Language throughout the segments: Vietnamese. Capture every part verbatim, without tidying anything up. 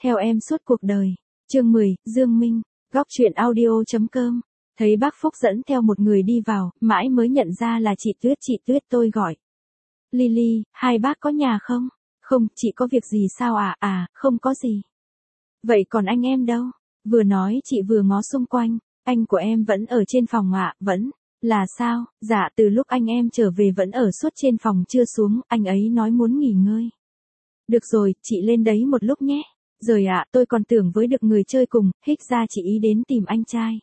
theo em suốt cuộc đời. Chương mười, Dương Minh, góc truyện audio chấm com. Thấy bác Phúc dẫn theo một người đi vào, mãi mới nhận ra là chị Tuyết. Chị Tuyết tôi gọi. Lily, hai bác có nhà không? Không, chị có việc gì sao à? À, không có gì. Vậy còn anh em đâu? Vừa nói chị vừa ngó xung quanh. Anh của em vẫn ở trên phòng ạ, à, vẫn. Là sao? Dạ từ lúc anh em trở về vẫn ở suốt trên phòng chưa xuống, anh ấy nói muốn nghỉ ngơi. Được rồi, chị lên đấy một lúc nhé. Rồi ạ, à, tôi còn tưởng với được người chơi cùng, hích ra chị ý đến tìm anh trai.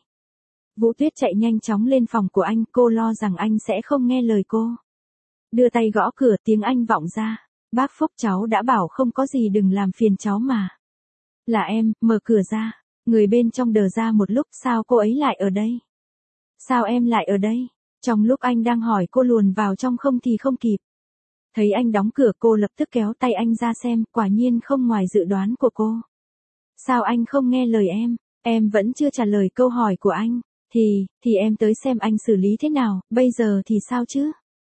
Vũ Tuyết chạy nhanh chóng lên phòng của anh, cô lo rằng anh sẽ không nghe lời cô. Đưa tay gõ cửa, tiếng anh vọng ra. Bác Phúc, cháu đã bảo không có gì đừng làm phiền cháu mà. Là em, mở cửa ra. Người bên trong đờ ra một lúc, sao cô ấy lại ở đây? Sao em lại ở đây? Trong lúc anh đang hỏi cô luồn vào trong không thì không kịp. Thấy anh đóng cửa cô lập tức kéo tay anh ra xem, quả nhiên không ngoài dự đoán của cô. Sao anh không nghe lời em? Em vẫn chưa trả lời câu hỏi của anh. Thì, thì em tới xem anh xử lý thế nào, bây giờ thì sao chứ?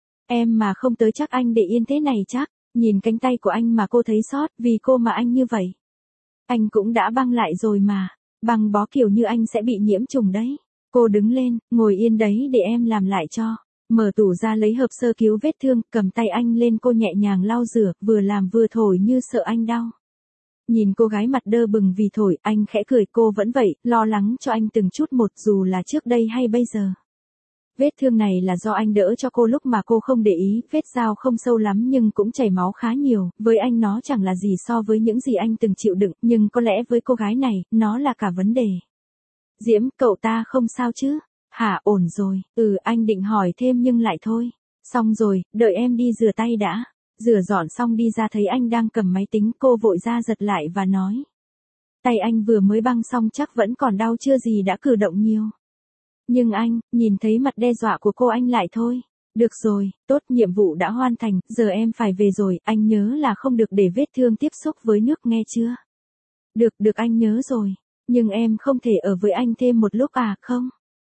Em mà không tới chắc anh để yên thế này chắc. Nhìn cánh tay của anh mà cô thấy xót, vì cô mà anh như vậy. Anh cũng đã băng lại rồi mà. Băng bó kiểu như anh sẽ bị nhiễm trùng đấy. Cô đứng lên, ngồi yên đấy để em làm lại cho. Mở tủ ra lấy hộp sơ cứu vết thương, cầm tay anh lên cô nhẹ nhàng lau rửa, vừa làm vừa thổi như sợ anh đau. Nhìn cô gái mặt đơ bừng vì thổi, anh khẽ cười, cô vẫn vậy, lo lắng cho anh từng chút một dù là trước đây hay bây giờ. Vết thương này là do anh đỡ cho cô lúc mà cô không để ý, vết dao không sâu lắm nhưng cũng chảy máu khá nhiều, với anh nó chẳng là gì so với những gì anh từng chịu đựng, nhưng có lẽ với cô gái này, nó là cả vấn đề. Diễm, cậu ta không sao chứ? Hả, ổn rồi, ừ anh định hỏi thêm nhưng lại thôi. Xong rồi, đợi em đi rửa tay đã. Rửa dọn xong đi ra thấy anh đang cầm máy tính, cô vội ra giật lại và nói. Tay anh vừa mới băng xong chắc vẫn còn đau chưa gì đã cử động nhiều. Nhưng anh, nhìn thấy mặt đe dọa của cô anh lại thôi. Được rồi, tốt, nhiệm vụ đã hoàn thành, giờ em phải về rồi, anh nhớ là không được để vết thương tiếp xúc với nước nghe chưa? Được, được anh nhớ rồi, nhưng em không thể ở với anh thêm một lúc à, không?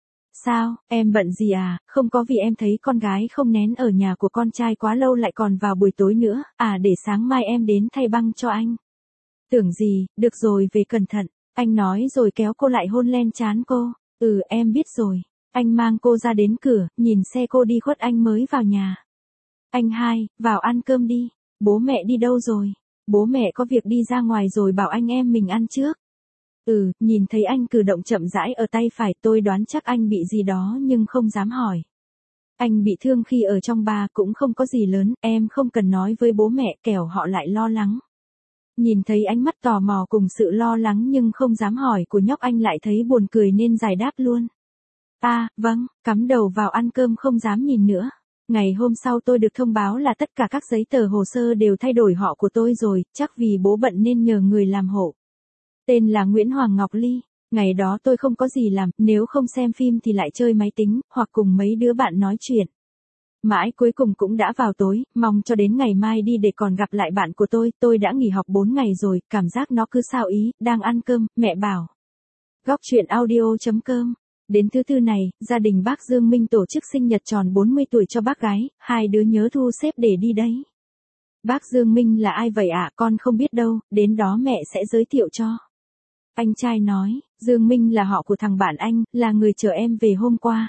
Sao, em bận gì à, không có vì em thấy con gái không nén ở nhà của con trai quá lâu lại còn vào buổi tối nữa, à để sáng mai em đến thay băng cho anh. Tưởng gì, được rồi về cẩn thận, anh nói rồi kéo cô lại hôn lên trán cô. Ừ em biết rồi. Anh mang cô ra đến cửa, nhìn xe cô đi khuất anh mới vào nhà. Anh hai, vào ăn cơm đi. Bố mẹ đi đâu rồi? Bố mẹ có việc đi ra ngoài rồi bảo anh em mình ăn trước. Ừ, nhìn thấy anh cử động chậm rãi ở tay phải tôi đoán chắc anh bị gì đó nhưng không dám hỏi. Anh bị thương khi ở trong ba cũng không có gì lớn, em không cần nói với bố mẹ kẻo họ lại lo lắng. Nhìn thấy ánh mắt tò mò cùng sự lo lắng nhưng không dám hỏi của nhóc anh lại thấy buồn cười nên giải đáp luôn. À, vâng, cắm đầu vào ăn cơm không dám nhìn nữa. Ngày hôm sau tôi được thông báo là tất cả các giấy tờ hồ sơ đều thay đổi họ của tôi rồi, chắc vì bố bận nên nhờ người làm hộ. Tên là Nguyễn Hoàng Ngọc Ly. Ngày đó tôi không có gì làm, nếu không xem phim thì lại chơi máy tính, hoặc cùng mấy đứa bạn nói chuyện. Mãi cuối cùng cũng đã vào tối, mong cho đến ngày mai đi để còn gặp lại bạn của tôi, tôi đã nghỉ học bốn ngày rồi, cảm giác nó cứ sao ý, đang ăn cơm, mẹ bảo. Góc truyện audio chấm com. Đến thứ tư này, gia đình bác Dương Minh tổ chức sinh nhật tròn bốn mươi tuổi cho bác gái, hai đứa nhớ thu xếp để đi đấy. Bác Dương Minh là ai vậy ạ, à? Con không biết đâu, đến đó mẹ sẽ giới thiệu cho. Anh trai nói, Dương Minh là họ của thằng bạn anh, là người chở em về hôm qua.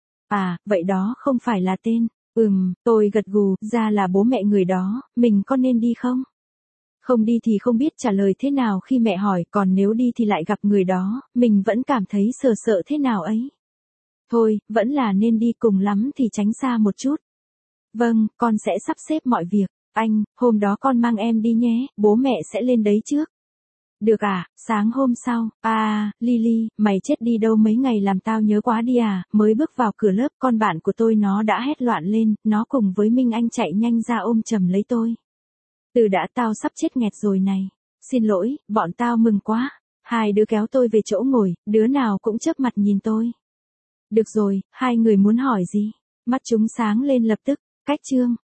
À, vậy đó không phải là tên. Ừm, tôi gật gù, ra là bố mẹ người đó, mình có nên đi không? Không đi thì không biết trả lời thế nào khi mẹ hỏi, còn nếu đi thì lại gặp người đó, mình vẫn cảm thấy sợ sợ thế nào ấy. Thôi, vẫn là nên đi, cùng lắm thì tránh xa một chút. Vâng, con sẽ sắp xếp mọi việc. Anh, hôm đó con mang em đi nhé, bố mẹ sẽ lên đấy trước. Được à, sáng hôm sau, à, Lily, mày chết đi đâu mấy ngày làm tao nhớ quá đi à, mới bước vào cửa lớp con bạn của tôi nó đã hét loạn lên, nó cùng với Minh Anh chạy nhanh ra ôm chầm lấy tôi. Từ đã tao sắp chết nghẹt rồi này, xin lỗi, bọn tao mừng quá, hai đứa kéo tôi về chỗ ngồi, đứa nào cũng chớp mặt nhìn tôi. Được rồi, hai người muốn hỏi gì? Mắt chúng sáng lên lập tức, cách chương.